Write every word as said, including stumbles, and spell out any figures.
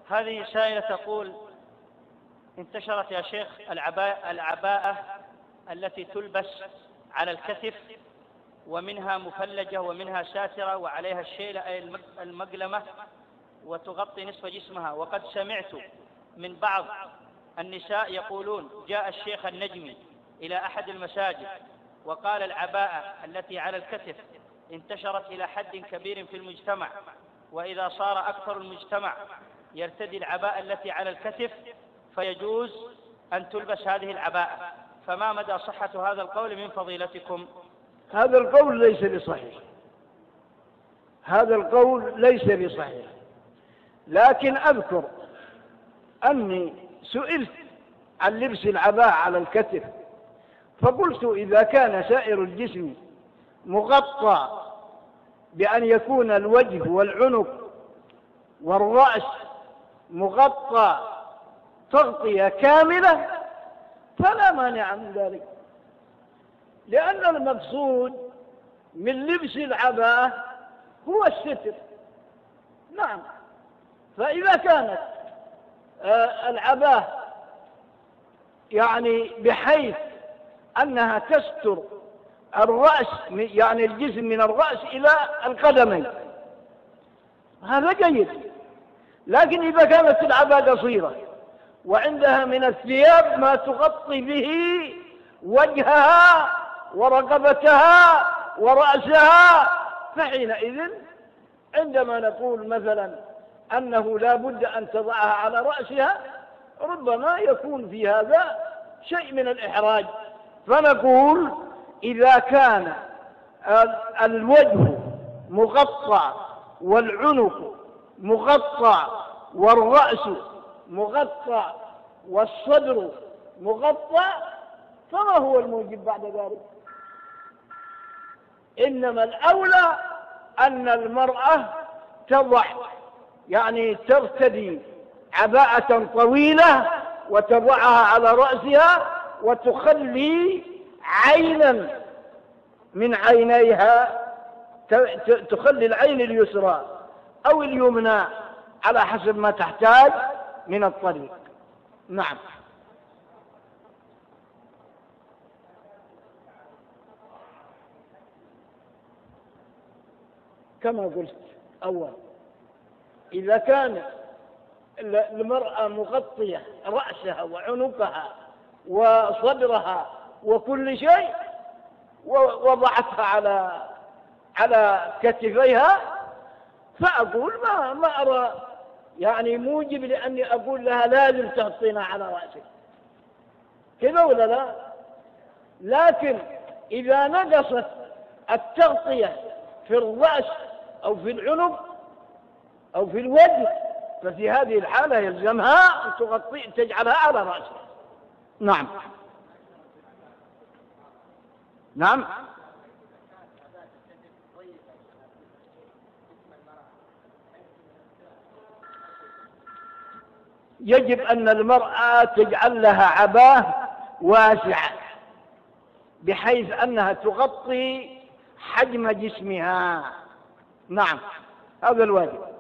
هذه سائلة تقول: انتشرت يا شيخ العباءة, العباءة التي تلبس على الكتف، ومنها مفلجة ومنها ساترة وعليها الشيلة أي المقلمة وتغطي نصف جسمها. وقد سمعت من بعض النساء يقولون: جاء الشيخ النجمي إلى أحد المساجد وقال العباءة التي على الكتف انتشرت إلى حد كبير في المجتمع، وإذا صار أكثر المجتمع يرتدي العباءة التي على الكتف فيجوز أن تلبس هذه العباءة، فما مدى صحة هذا القول من فضيلتكم؟ هذا القول ليس بصحيح، هذا القول ليس بصحيح. لكن أذكر أني سئلت عن لبس العباءة على الكتف، فقلت: إذا كان سائر الجسم مغطى بأن يكون الوجه والعنق والرأس مغطى تغطية كاملة فلا مانع من ذلك، لأن المقصود من لبس العباءة هو الستر. نعم، فإذا كانت العباءة يعني بحيث أنها تستر الرأس، يعني الجسم من الرأس إلى القدمين، هذا جيد. لكن إذا كانت العباءة قصيرة وعندها من الثياب ما تغطي به وجهها ورقبتها ورأسها، فحينئذ عندما نقول مثلا أنه لا بد أن تضعها على رأسها ربما يكون في هذا شيء من الإحراج، فنقول: إذا كان الوجه مغطى والعنق مغطى والرأس مغطى والصدر مغطى فما هو الموجب بعد ذلك؟ إنما الأولى أن المرأة تضع يعني ترتدي عباءة طويلة وتضعها على رأسها وتخلي عينا من عينيها، تخلي العين اليسرى أو اليمنى على حسب ما تحتاج من الطريق. نعم. كما قلت أول، إذا كان المرأة مغطية رأسها وعنقها وصدرها وكل شيء ووضعتها على على كتفيها، فأقول ما ما أرى يعني موجب لأني أقول لها لازم تغطينا على رأسك كذا ولا لا. لكن إذا نقصت التغطية في الرأس أو في العنق أو في الوجه ففي هذه الحالة يلزمها أن تغطي تجعلها على رأسها. نعم. نعم. يجب أن المرأة تجعل لها عباءة واسعة بحيث أنها تغطي حجم جسمها. نعم، هذا الواجب.